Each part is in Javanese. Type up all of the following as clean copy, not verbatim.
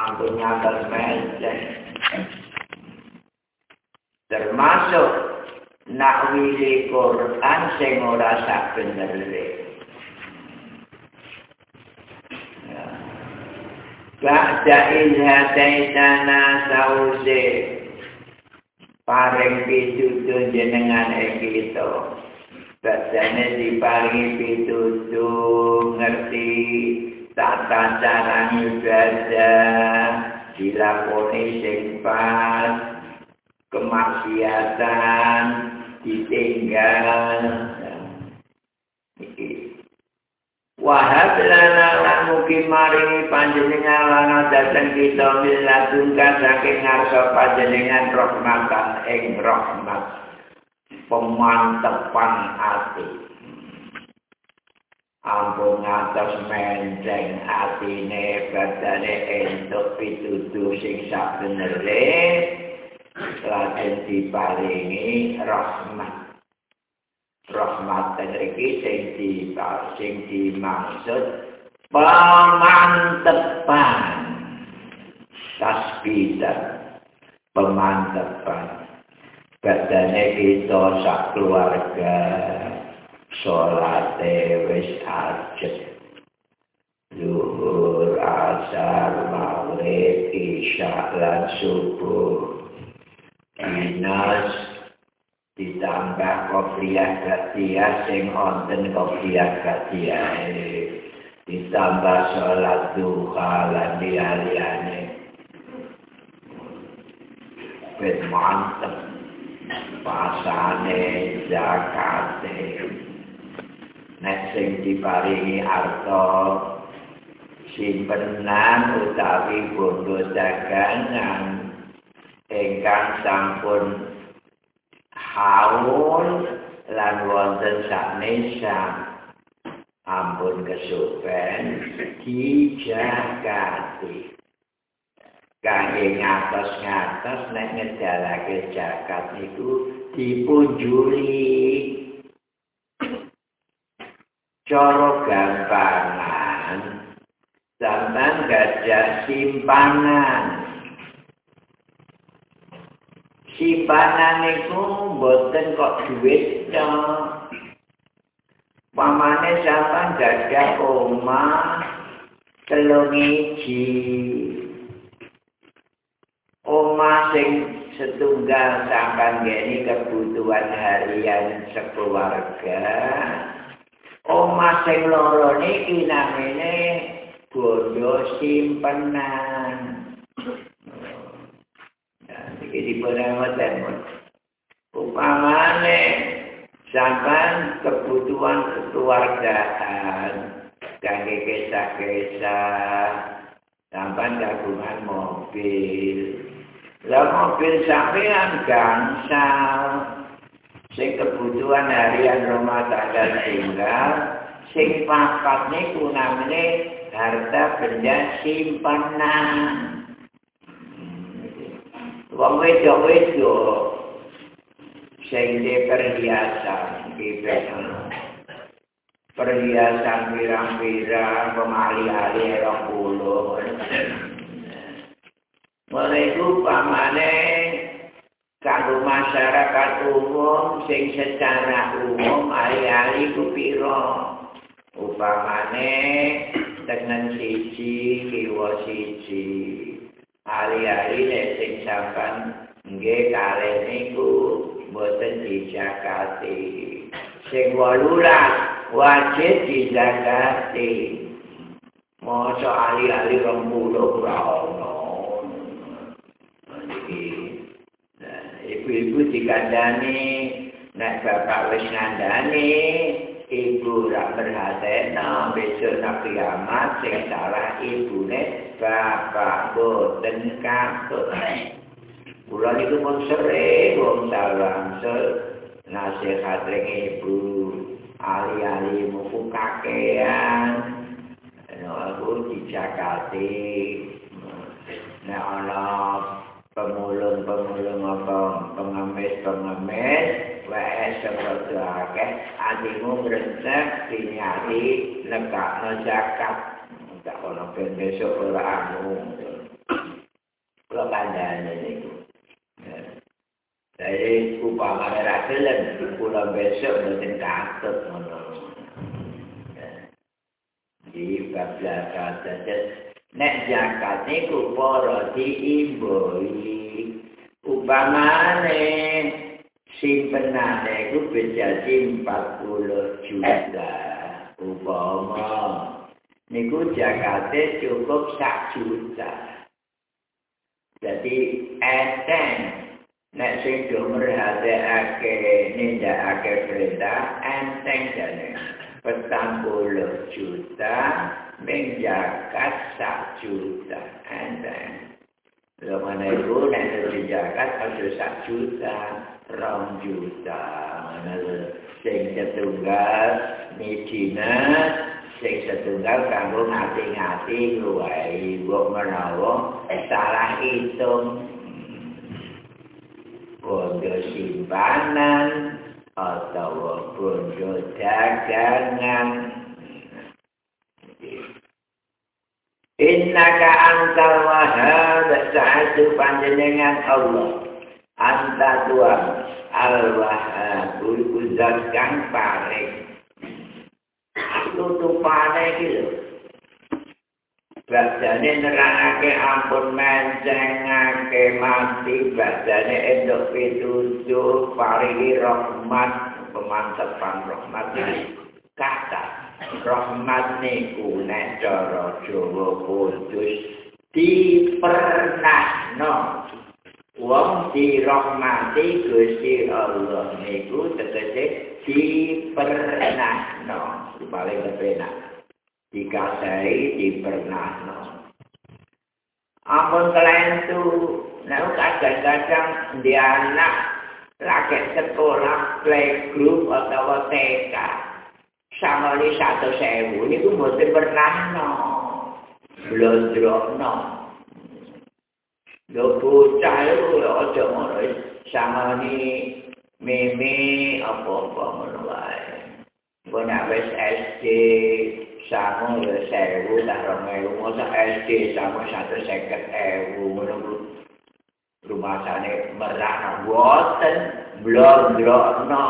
ampun ngatos menceng. Termasuk nak wili Quran sing ora sak benere. Ba'da ilhadaitana sause paring pitutur jenengan kita. Badane diparingi pitutur ngerti tata cara ibadah dilakoni sing pas, kemaksiatan ditinggal. Wahab lana lan mugi maringi panjenengan lan dateng kita miladunka saking ngarsa panjenengan rahmatan ing rahmat pemantepan ati. Ampun ngatos menceng atine badane entuk pitutur sing sabenere lajeng diparingi rahmat. Rahmat iki sing dimaksud pemantepan tasbihan pemantepan badane kita sak keluarga salate wis ajeg zuhur asar maghrib isya lan subuh dinas ditambah kopiah gatiah sing wonten kopiah gatiah ditambah sholat duha lan liyane wis mantep pasane zakate nek sing diparingi arta simpenan utawi bondo dagangan ingkang sampun haul lan wonten saknesa ampun kesupen dijagati kangge ngatos-ngatos nek ngedalake zakat niku dipunjuli cara gampangan sampeyan gadah simpanan. Simpanan niku mboten kok dhuwit tok. Pamane sampeyan gadah omah 3 iji. Omah sing setunggal sampeyan ngene kebutuhan harian sekeluarga. Omah sing loro niki namine bondo simpenan. Jadi perawatan upamane sampean kebutuhan kekeluargaan kangge kisah-kisah sampean kagungan mobil. Lah mobil sampean gangsal sing kebutuhan harian rumah tangga tinggal sing papat niku namine harta benda simpanan. Wong wedok-wedok sing perhiasan perhiasan pirang-pirang pemali-ali 20. Mereka pamane kanggo masyarakat umum sing secara umum ali-ali ku pira upamane tenen siji kiwa siji ali-ali nek sing sampean nggih kalih niku mboten dijakati sing 18 wajib dijakati mosok ali-ali 20 ora ono ibu-ibu dikandani nek bapak wis ngandani ibu rak berhatena besok nak kiamat sing salah ibune bapak boten katut. Kula niku pun sering wong salam nasihat ring ibu ali-ali muku kakean aku dijakati nek ana pemulung apa pengemis wae seperti akeh atimu ngresep dinyati nekakno zakat tak ono ben besok ora anu upamane ra gelem kula besok mboten katut ngono. Di bab zakat nek zakat niku para diimboi upamane simpenane iku bisa 40 juta upama niku zakate cukup 1 juta. Jadi enteng nek sing do merhatekake nindakake perintah enteng jane 40 juta menjakat 1 juta enteng. Lha mana iku nek zakat aja 1 juta 2 juta mana sing setunggal medina sing setunggal kanggo ngati-ngati luwih kok menawa salah hitung bondo simpanan atau bondo dagangan. Innaka antal wahhab sa'atu panjenengan Allah anta Tuhan al-wahhab uzat kang paring tutupane iki lho. Badane nerangake ampun mencengake mati badane endok pitutur paringi rahmat pemantepan rahmat kata rahmat niku nek cara Jawa kudus dipernahno wong dirahmati Gusti Allah niku tegese dipernahno paling kepenak dikasai dipernahno ampun kelentu nek kadang-kadang di anak lagi sekolah playgroup atau TK sama ini 100.000 ini pun mesti pernahno blondrokno lho bocah itu aja ngono sama ini meme apa-apa ngono wae. Mbok nek wis SD sama ya 1000 tak 2000 mosok SD sama 150.000 ngono rumah sana merah boten blondrokno.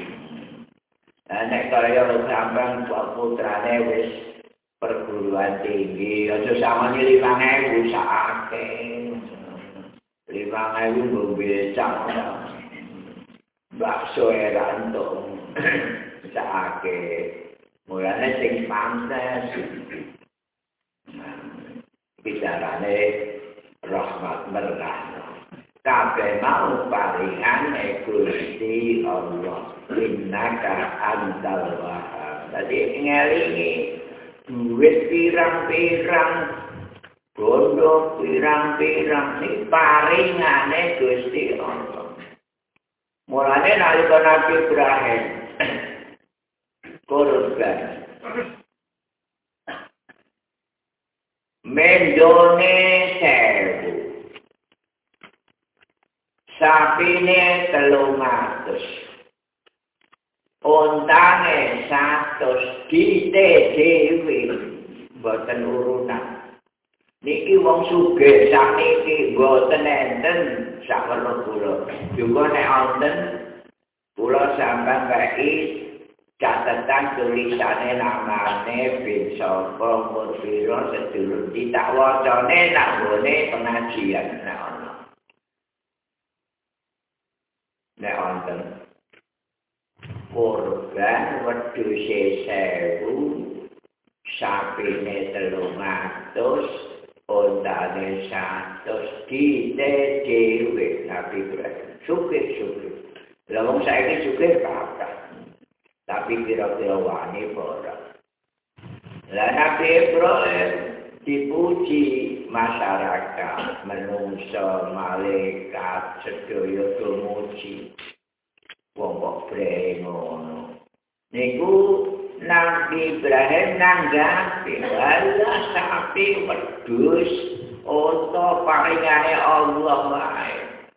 Nek kaya sampean putrane wis perguruan tinggi aja samane 5.000 sakake. 5.000 nggo becak. Bakso erantung sakake. Mulane sing pantes bicarane rahmat merahno. Kabeh mau paringane Gusti Allah. Innaka antal wahhab. Dadi ngelingi duit pirang-pirang bondo pirang-pirang iki paringane Gusti Allah. Mulane nalika Nabi Ibrahim korban mendone 1000 sapine 300 ontane 100 dite dhewe boten urunan niki wong sugih sakniki boten enten sawerna kula juga nek wonten kula sampeyan kaki catatan tulisane namane bin sapa murpira sedulur ditak wacane nang gone pengajian nek ana nek wonten korban wedhuse 1000 sapine 300 ontane 100 dite dhewe Nabi Ibrahim syukur lha wong saiki syukur kathah tapi kira-kira wani ora lha Nabi Ibrahim dipuji masyarakat menungso malaikat sedaya tumuji wong kok ngono niku Nabi Ibrahim nanggapi wala sapi wedhus oto paringane Allah wae.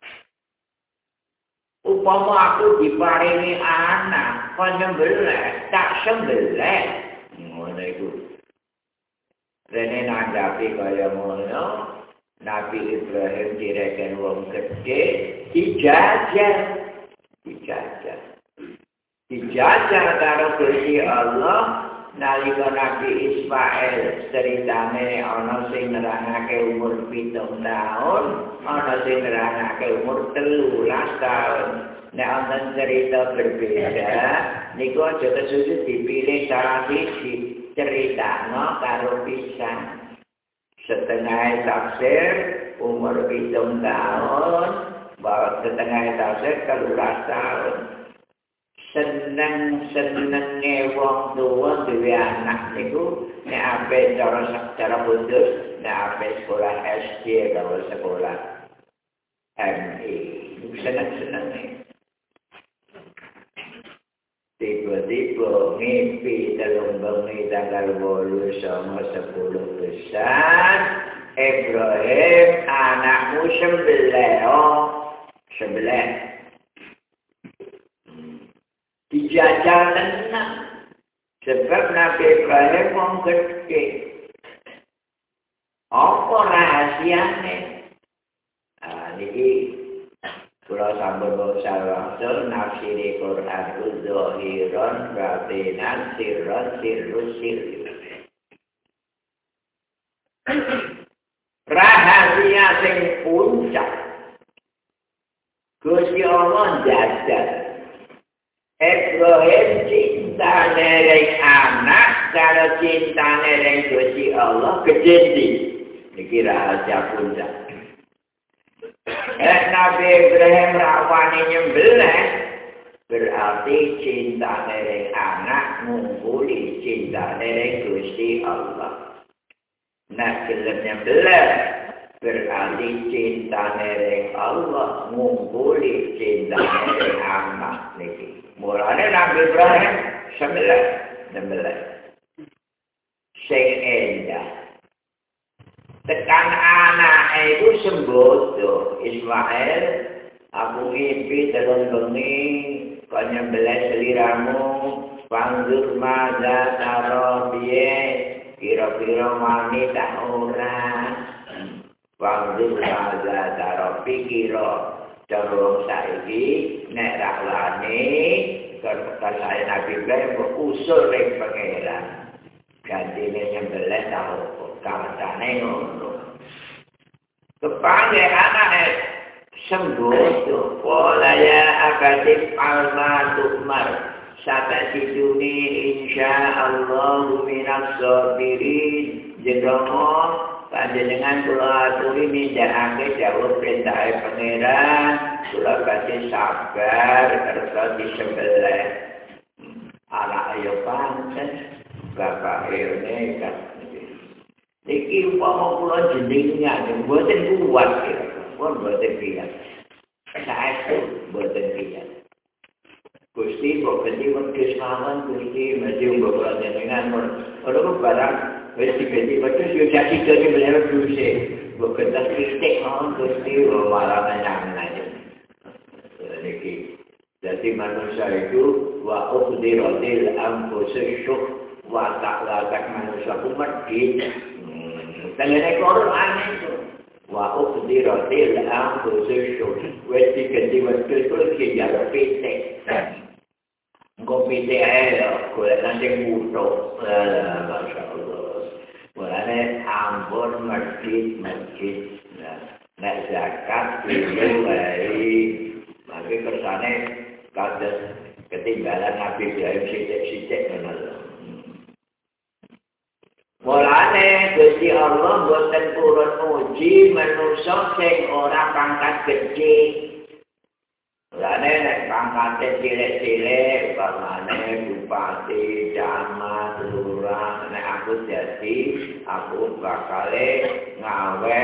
Upama aku diparingi anak, kok nyembelih, tak sembelih. Ngono iku. Rene nanggapi kaya ngono, Nabi Ibrahim direken wong gedhe dijajah. dijajah karo Gusti Allah nalika Nabi Ismail ceritane ana sing nerangake umur 7 tahun, ana sing nerangake umur 13 tahun. Nek wonten cerita berbeda, niku aja kesusu dipilih salah siji, critakno karo pisan. Setengah tafsir umur 7 tahun, bahwa setengah tafsir 13 tahun. Seneng-senenge wong tua duwe anak niku nek ape cara khusus nek ape sekolah SD atau sekolah MI seneng-senenge tiba-tiba mimpi dalam bengi tanggal 8 sama 10 besar Ibrahim anakmu 11 dijajal tenang sebab Nabi Ibrahim wong gede. Apa rahasiane? Niki kula sampun baca langsung nafsiri Quran zahiran batinan sirran sirrus. Rahasia sing puncak Gusti Allah jajal Ibrahim cinta nereng anak, kalau cinta nereng Gusti Allah kejadi. Ini rahasia puncak. Nabi Ibrahim rawani nyembelih, berarti cinta nereng anak ngumpuli cinta nereng Gusti Allah. Nah, gelem nyembelih, berarti cinta nereng Allah ngumpuli cinta nereng anak niki. Mulane Nabi Ibrahim 11 sing endah. Tekan anak itu sembodo Ismail, aku mimpi dalam bengi kau nyembelih seliramu, panggil maza tarobiye, kira-kira mani tak orang. Panggil maza tarobi kira Jarung saiki nek raklane saya Nabi Ibrahim usul ring pangeran. Gantine nyembelih tau kancane ngono. Kepange anake sembodo pola ya akadip alma tukmar sata siduni insyaallah minas sabirin jendomo panjenengan kula aturi nindakake dawuh perintah pangeran, kula badhe sabar kersa disembelih. Anak ayo pancen, bapak ayo nekat. Niki umpama kula jenengan mboten kuat kira, mboten kuat. Saestu mboten kuat. Gusti kok ganti wedhus mawon Gusti mesti mbok jenengan ora barang wis diganti wedhus yo jadi dadi mlebu duse. Mbok kentas kritik mawon Gusti malah nang-nang. Niki jadi manusia itu wa uqdiratil anfususyuh wa ta'lakat manusia ku medhit. Tengene Quran itu wa uqdiratil anfususyuh wis diganti wedhus kok iki jare pitik. Engkau pilih aja, golek nanti butuh, masya Allah. Mulanya ampun masjid, nak zakat pilih baik. Maka kersane kados ketinggalan Nabi Ibrahim sidik-sidik menolak. Mulanya Gusti Allah boten purun uji manusia sing ora pangkat gede. Mulane nek pangkate cilik-cilik umpamane bupati, camat, lurah, nek aku bakal ngawe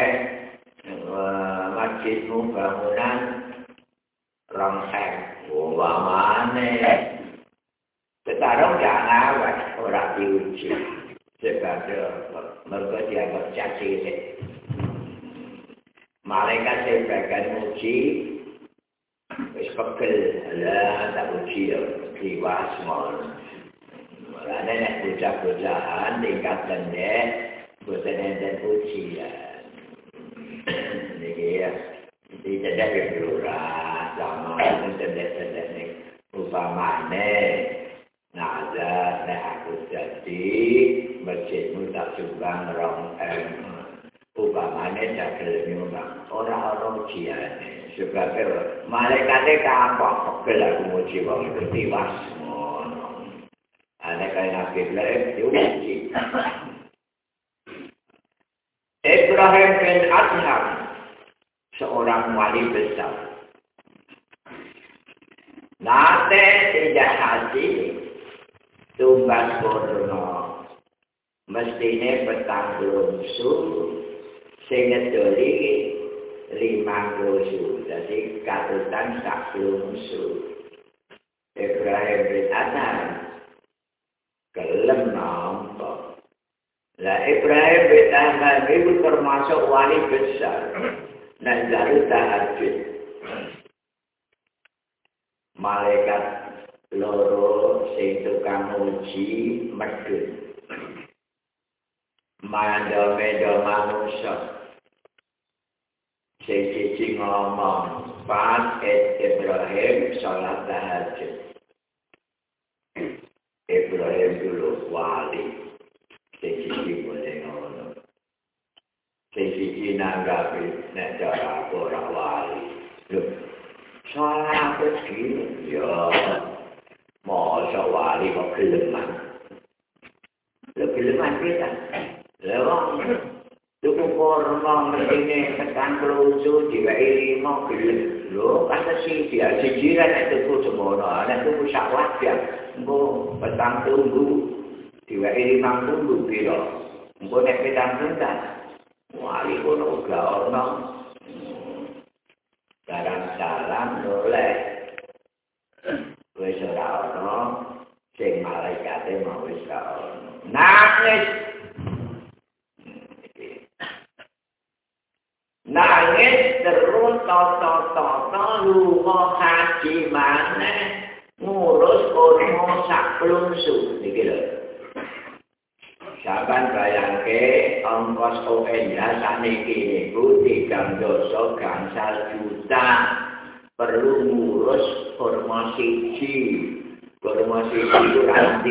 masjidmu bangunan rongsek umpamane. Sekarang gak ngawe ora diuji. Sebab mergo dianggap cilik. Malaikat sing bagian muji wis pegel, lah tak uji liwas mon. Mulane nek bocah-bocahan tingkat pendek boten enten ujian. Niki ya, tidak ada kelurahan. sama cendek-cendek nih upamane nazar nek aku jadi masjidmu tak sumbang rong upamane tak gelem nyumbang ora ujiane sebab malaikate kapok pegel aku muji wong itu tiwas ngono ana kaya Nabi Ibrahim diuji Ibrahim bin Adham seorang wali besar nate tidak haji tumbas kurno mestine petang lungsu sing ngedoli 5 lungsu jadi katutan sak lungsu Ibrahim bin Adham gelem nampa lah Ibrahim bin Adham itu termasuk wali besar dan jalur tahajud malaikat loro sing tukang uji medhun mando-mendo manusia sing siji ngomong pas Ibrahim sholat tahajud Ibrahim dulu wali sing siji boleh ngono sing siji nanggapi nek cara ora wali lho sholat iki yo masa wali kok geleman geleman kita lewat tuku korma mestine tekan kelucu diwehi 5 gelem lho kata si dia jiran nek tuku semono nek tuku sak wadah engko petang tunggu diwehi 5 tunggu piro engko nek petang tuntas wali kono uga ono barang salam oleh wis ora ono sing malaikate mau wis ono nangis terus toto lunga haji maneh ngurus kurma sak plungsu iki lho saban bayangke ongkos ONH sakniki niku 3 dosa gangsal juta perlu ngurus kurma siji itu kanthi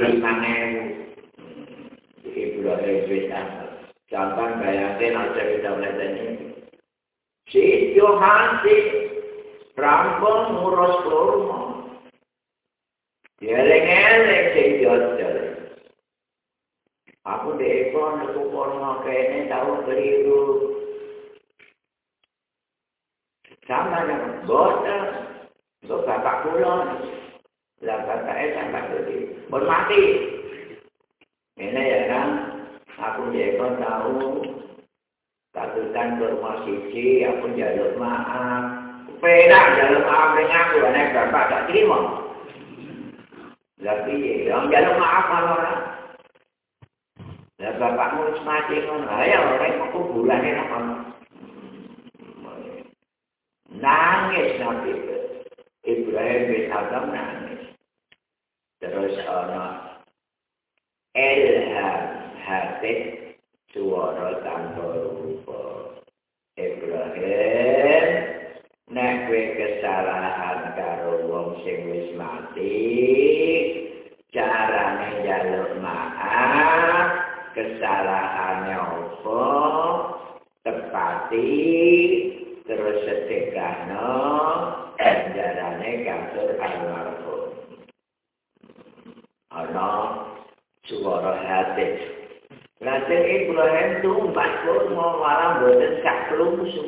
5.000 Ibrahim bin saban bayangke nek cerita ini si Yohansi rampung ngurus kurma eleng-eleng sing jodol aku dekon aku kurma kene tau keliru sama dengan boten untuk bapak kula lah bapake sampai tadi hormati ini ya kan aku dekon tahu katutan kurma siji aku njaluk maaf penak njaluk maaf ning aku nek bapak tak terima lha piye yang njaluk maaf ora lah bapakmu wis mati ngono ayo ora kok kuburane nang kono nangis Nabi Ibrahim bin Adham nangis terus ana ilham hati suara tanpa rupa Ibrahim nek kowe kesalahan karo wong sing wis mati carane njaluk maaf kesalahannya apa tepati terus sedekahno ganjarane katur almarhum ana suara hati Lajeng Ibrahim tumpas kurma malah boten sak plungsu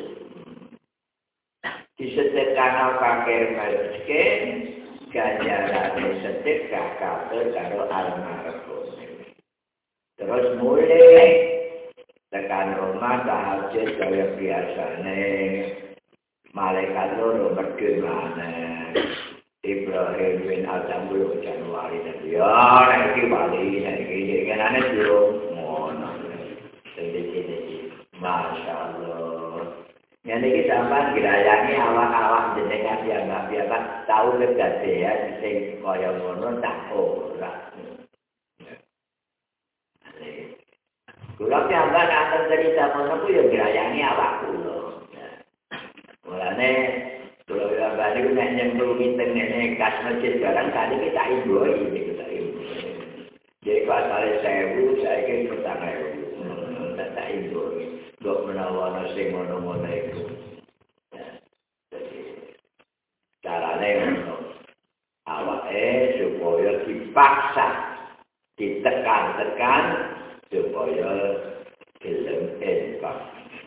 disedekahno kakek miskin ganjarane sedekah katur karo almarhum terus mulai tekan rumah tahajud kaya biasane malaikat loro medhun maneh Ibrahim bin Adham dulu Januari tadi ya nek iki wali nek iki kenane durung ngono sedikit Masya Allah yang ini sampai dirayangi awak-awak jenengan biasa tahu kegadean sing kaya ngono tak ora kula piyambak akan cerita ngono ku ya dirayangi awak kula mulane kula piyambak Tadi nek nyemplung ngene kas masjid barang tadi kita imboi kita imboi. Jadi pas ada 1000 saiki 4.000. Tak imboi. Kok menawa sing ngono-ngono iku. Carane ngono. Awake supaya dipaksa, ditekan-tekan supaya gelem infak.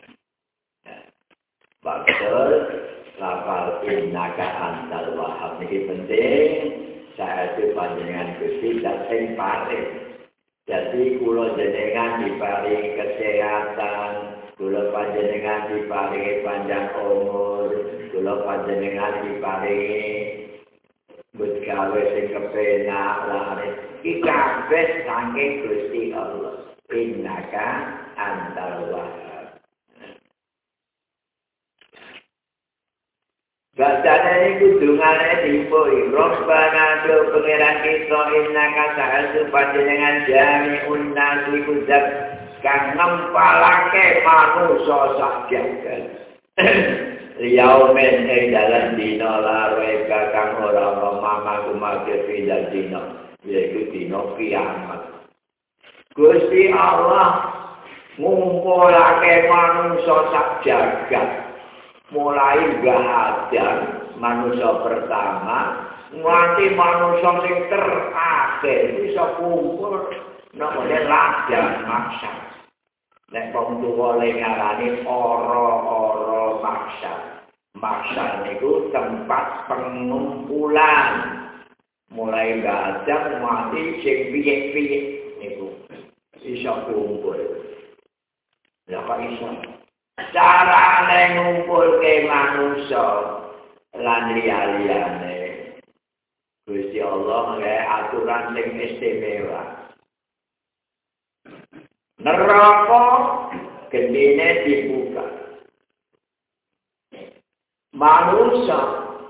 Bakal lafal innaka antal wahhab ini penting. Saya itu panjenengan Gusti dan sing paring. Jadi kula jenengan diparingi kesehatan, kula panjenengan diparingi panjang umur, kula panjenengan diparingi gawe sing kepenak laris. Iki kabeh saking Gusti Allah. Innaka antal wahhab. Bacaan ini kudungannya dipoi. Robbana do pengeran kita innaka sa'atu panjenengan jami unnasi kudat kang ngempalake manusia sak jagat. Yaumen ing dalam dina lareka kang ora ana mamaku make pindah dina yaiku dina kiamat. Gusti Allah ngumpulake manusia sak jagat. Mulai Adam manusia pertama nganti manusia sing terakhir bisa kumpul namanya ladang maksar. Nek wong tuwa ngarani ora maksar. Maksar niku tempat pengumpulan. Mulai Adam mati sing piye-piye niku bisa kumpul. Ya kok iso? Carane ngumpulke manusia lan liya-liyane. Gusti Allah nggawe aturan sing istimewa. Neraka gendine dibuka. Manusia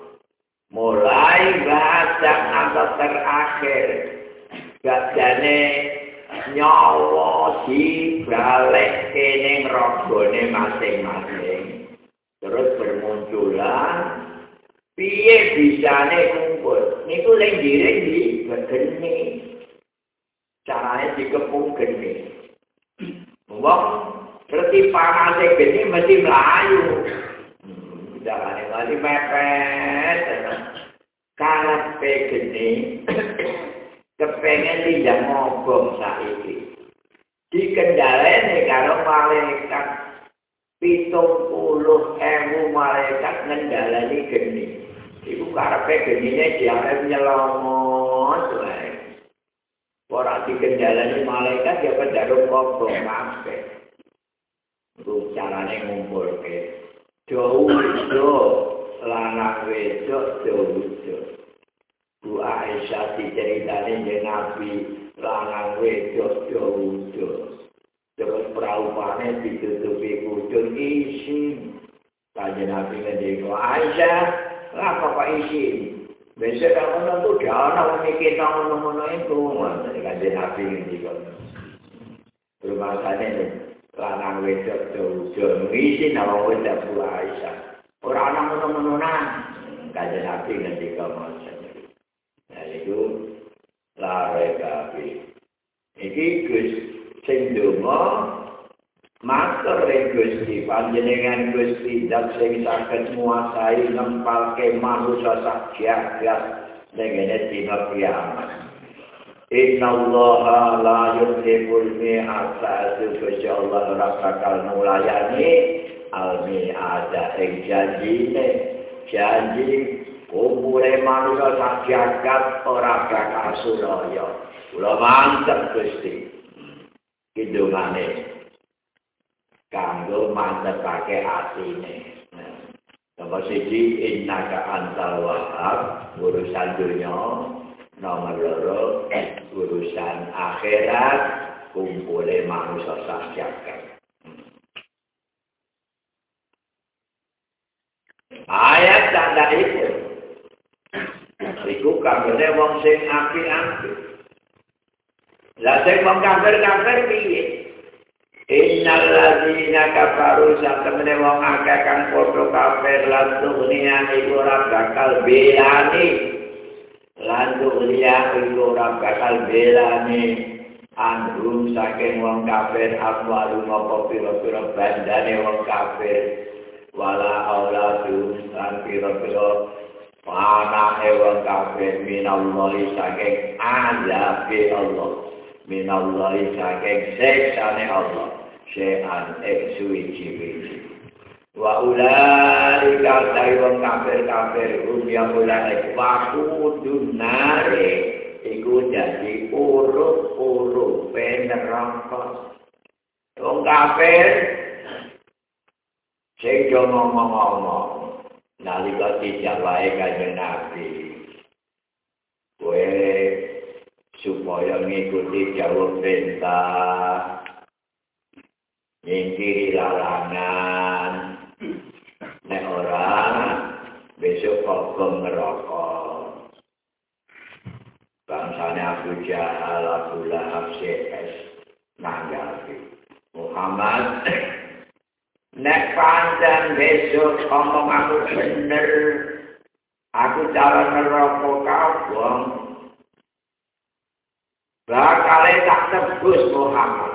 mulai badan atau terakhir gadane nyawa dibalik kening rogone masing-masing. Terus bermunculan piye bisane kumpul. Niku lek direng di geni. Carane dikepung geni. Wong ngerti panase geni mesti mlayu. Carane mati mepet. Karepe geni kepengen tidak ngobong saiki. Dikendhaleni karo malaikat 70.000 malaikat ngendhaleni geni. Iku karepe genine diarep nyelomot wae. Ora dikendhaleni malaikat ya pendarung ngobong kabeh. Iku carane ngumpulke. Dowo lanang wedok dowo. Bu Aisyah diceritani dengan Nabi lanang wedok dowo. Terus praupane ditutupi kucing isin. Kanjeng Nabi ngendika, Aisyah, lah kok isin? Besok kamu nonton ana mikir ngono-ngono iku. Dari Kanjeng Nabi ngendika. Rumakane lanang wedok dowo. Isin awak wedok Bu Aisyah. Ora ana ngono-ngonoan. Kanjeng Nabi ngendika ngoten. Itu lare kabeh. Iki Gus sing donga matur ing Gusti panjenengan Gusti zat sing saged nguasai nempalke manusa sak jagat dene dina kiamat. Innallaha la yuhibbul mi'ata Gusti Allah ora bakal nulayani al-mi'ata ing janji kumpule manusia sak jagat ora bakal suraya. Kula mantep Gusti. Kidungane kanggo mantepake atine. Nomor 1 innaka antal wahhab urusan dunya, nomor 2 urusan akhirat kumpule manusia sak jagat. Ayat tanda itu iku kabeh wong sing apik-apik. Lah sing wong kafir piye? Innal ladzina kafaru satemene wong akeh kang padha kafir lan dunia iku ora bakal belani. Lan dunia iku ora bakal belani. Andrum saking wong kafir amwalu ngopo pira-pira bandane wong kafir. Wala auladun lan pira-pira anake wong kafir minallahi saking azabe Allah. Minallahi saking siksane Allah. Syai'an suwi-suwi. Wa ulaika wong kafir yang ulai wakudun nare iku dadi urup neraka. Wong kafir sing ngomong-ngomong nalika dijawahi Kanjeng Nabi. Kowe supaya ngikuti jawab perintah nyingkiri larangan nek ora besok hukum neraka. Bangsane Abu Jahal, Abu Lahab, CS nanggapi Muhammad nek pancen besok omong aku bener aku cara neraka kabong bakal tak tebus Muhammad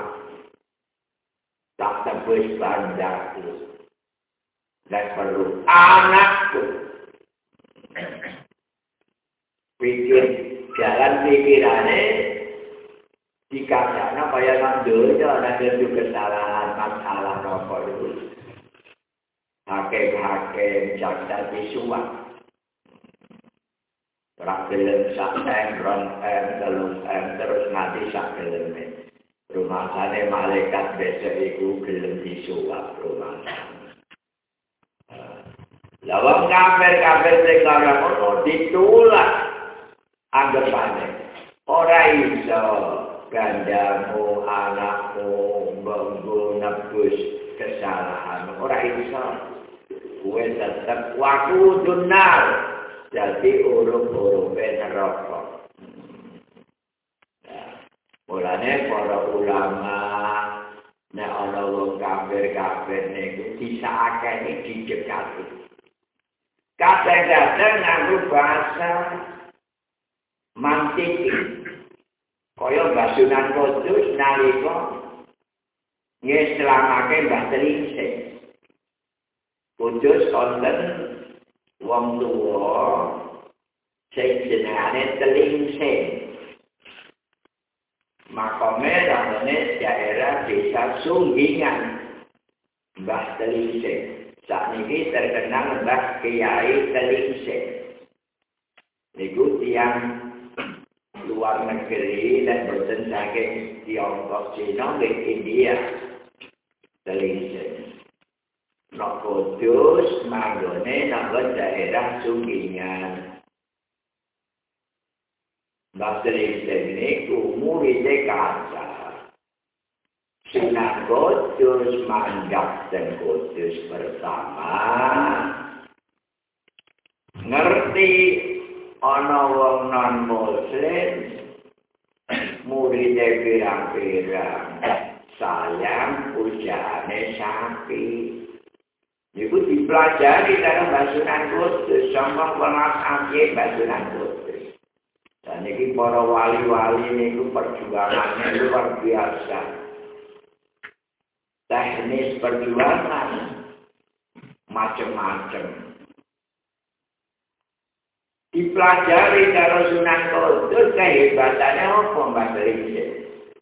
tak tebus bandaku dan perlu anakku pikir jalan pikirannya dikatakan kaya nandur ada kesalahan masalah nopo itu hakim jaksa disuap rakyat sak ron terus nanti sak gelem rumah sana malaikat besok itu gelem disuap rumah sana. Lawang kafir sing ora ono ditulak anggapane. Ora iso gandamu anakmu mbenggo nebus kesalahan. Ora iso. Kuwi tetep waku dunar. Jadi urup-urupe neraka. Mulane para ulama nek ana wong kafir niku disakake dijekati. Kadang-kadang nganggo bahasa mantik. Kaya Mbah Sunan Kudus nalika ngeslamake Mbah Tringsing. Kudus wonten wong tuwa sing jenengane Tringsing. Makome ramene daerah desa Sunggingan. Mbah Tringsing. Sakniki terkenal Mbah Kiai Tringsing. Niku tiyang luar negeri dan boten saking Tiongkok, Cina, dan India. Tringsing. Nok Kudus manggone nang daerah Sunggingan. Mbah Tringsing niku muridé kaca. Sunan Kudus manggap dan Kudus bersama ngerti ana wong non muslim muridé pirang-pirang sayang pujane sapi niku dipelajari dalam Sunan Kudus sama pelas amye Sunan Kudus dan iki para wali-wali niku perjuangannya luar biasa. Teknis perjuangan macam-macam. Dipelajari kalau Sunan Kudus kehebatannya apa Mbak Tringsing?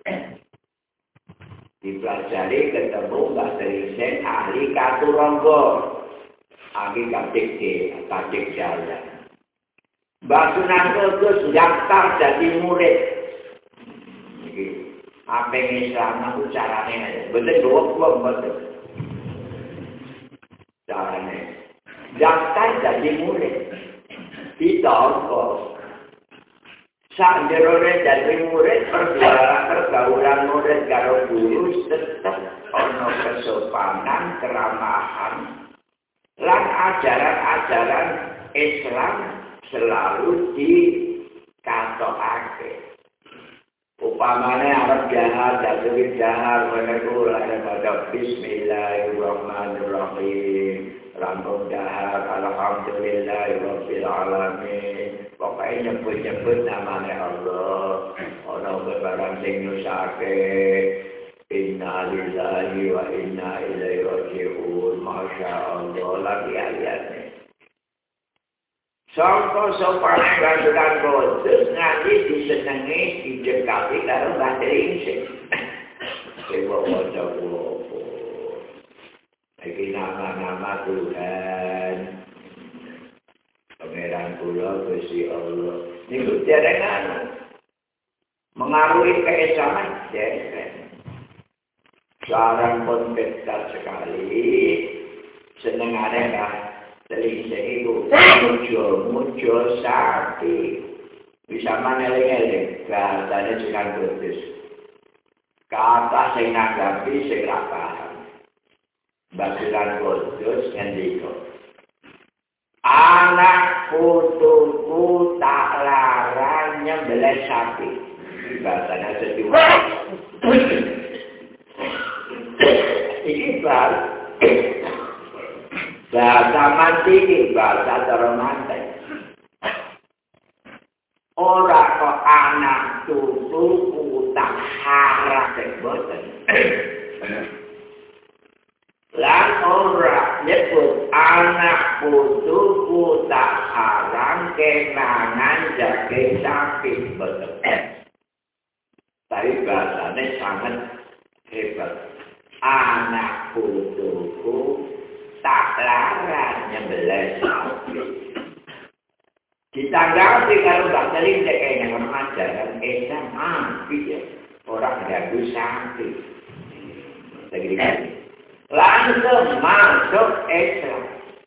Dipelajari ketemu Mbak Tringsing ahli Katurangga, ahli katik jalan. Mbak Sunan Kudus daftar jadi murid. Apa yang Islam itu caranya? Betul dua betul. Caranya. Daftar jadi murid. Ditolong. Saat jeroret jadi murid, pergaulan murid karo guru tetap ono kesopanan, keramahan, lan ajaran-ajaran Islam selalu dikatokake. Pamane arep jahat, jatuh jahat, meneku lahir pada Bismillahirrahmanirrahim. Rambung jahat, Alhamdulillahirabbil alamin. Pokoknya nyebut-nyebut namanya Allah. Ana barang sing nyusake. Inna lillahi wa inna ilaihi raji'un. Masya Allah lagi ayatnya. Sangka sopane gandulan khusus nganti disenengi dijengkapi karo Mbah Tringsih. Sewa waca apa. Iki nama-nama Tuhan. Pangeran kula Gusti Allah. Niku dereng mengaruhi keislaman dereng. Seorang pun dekat sekali. Senengane Mbah Tringsih itu muncul sakti bisa meneling-eling bahasanya Sunan Kudus kata sing nanggapi sing ra paham Mbah Sunan Kudus ngendika anak putuku tak larang nyembelih sapi bahasanya sediwa ini bahasa mati, bahasa termantai. Ora kok anak tutuku tak harap boten. Lan ora nyebut anak putuku tak haram kenangan jake sapi boten. Tapi bahasanya sangat hebat. Anak putuku tak larang nyembelih sapi. Ditanggapi kalau Mbak Tringsih kayaknya mengajarkan SMA, ya orang ganggu sapi. Langsung masuk Islam.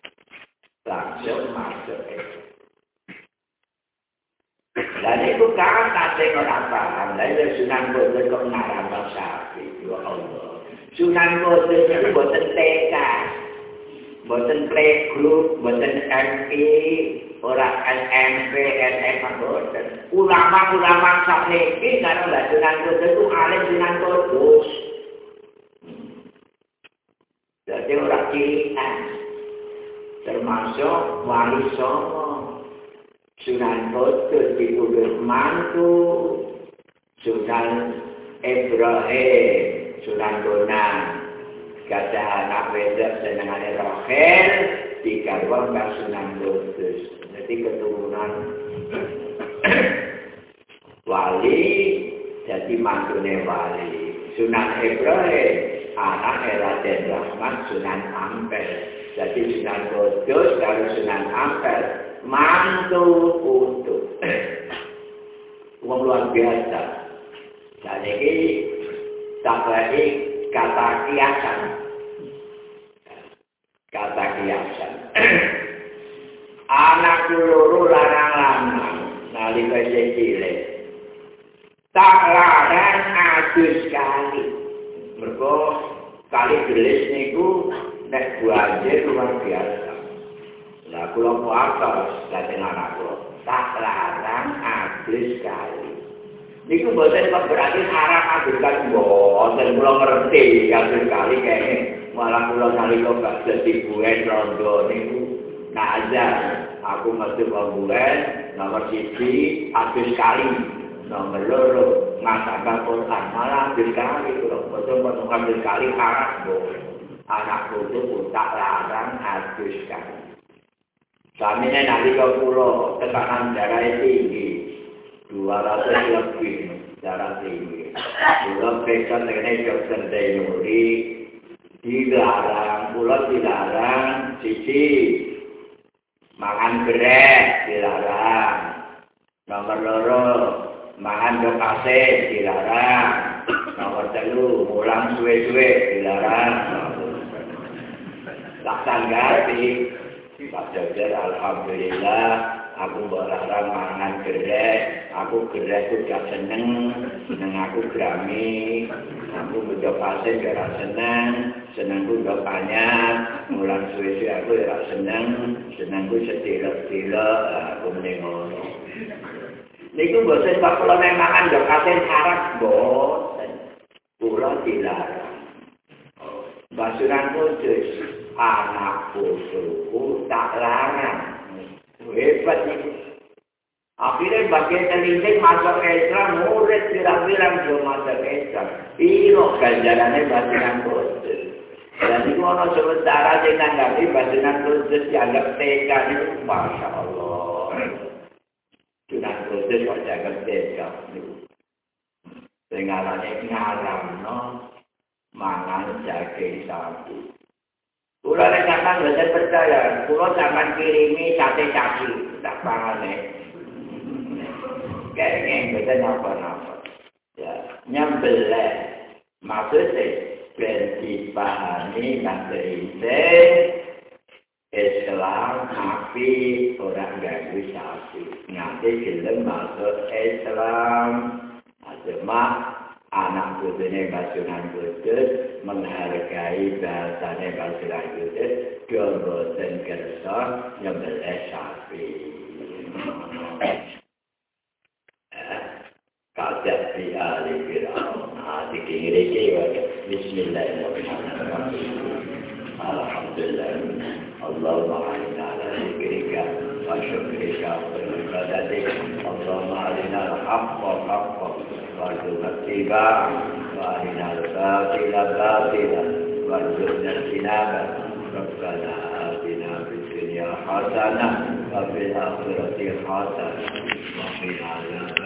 Dan itu kata sing ora paham, lha Sunan Kudus kok ngarang sapi, ya Allah. Sunan Kudus itu boten TK. Boten playgroup, boten MP, ora SMP, SMA, boten. Ulama-ulama sakniki karo Sunan Kudus itu alim Sunan Kudus. Jadi ora cilian. Termasuk Wali Songo. Sunan Kudus dituduh mantu. Sunan Ibrahim, Sunan Bonang. Kata anak wedok senengane Rohel digarwa Mbah Sunan Kudus. Jadi keturunan wali jadi mantune wali. Sunan Ibrahim anak Raden Rahmat Sunan Ampel. Jadi Sunan Kudus karo Sunan Ampel mantu putu. Wong luar biasa. Jadi iki tak lagi kata kiasan. Anak loro larang-larang nalika isih cilik. Tak larang adus kali. Mergo kali gelis niku nek banjir luar biasa. Lah kula kuwatos dadi anak kula. Tak larang adus kali. Niku boten berarti haram adukan boten kula ngerti adus kali kene malah kula nalika gak dadi buen rondo niku nazar aku mesti buen nomor 1 adus kali nomor 2 masakan Quran malah adus kali kula boten adus kali haram anak kudu tak larang adus kali samene nalika kula tekanan darah tinggi 200 lebih darah tinggi. Pulau periksa mengenai dokter Dainuri dilarang, pulau dilarang, sisi makan beres dilarang, nomor 2 makan dokase dilarang, nomor 3 mulang suwe-suwe dilarang. Laksan ganti, Pak Dokter, alhamdulillah. Aku berharap mangan geres, aku geres itu gak seneng aku grami, aku butuh pasir gak senengku gak banyak, mulang suwe-suwe aku gak senengku setilok-tilok, aku menengok. Niku boten kok kula mangan yo katen sarap boten. Kula dilarang. Basuran kudus anak putuku tak larang. Hebat niku. Akhirnya bagian terlincing masuk Islam, murid bilang-bilang belum masuk Islam. Iro ganjarannya basuran kudus. Dan itu ada sementara yang nanggapi basuran kudus dianggap TK itu, Masya Allah. Sunan kudus kok dianggap TK itu. Sengarannya ngaram, no? Mangan daging sapi. Kulo nek sampean boten percaya, kulo sampean kirimi sate kaki tak pangane. Kayaknya boten napa-napa. Ya, nyembelih. Maksudnya ben dipahami maksudnya Islam tapi orang ganggu sapi. Nanti gelem masuk Islam. Cuma anak putune Basunan Kudus menghargai bahasane Basunan Kudus boten kersa nyembelih sapi. Kadat di ahli Fir'aun. Dikiri-kiri Bismillahirrahmanirrahim. Alhamdulillah. Allahumma alina ala zikrika wa syukrika wa ibadatik. Allahumma alina al-haqqa haqqa wa al-battiba wa alina al-batila batila wa al-jurnal Rabbana atina fid dunya hasanah wa fil akhirati hasanah wa qina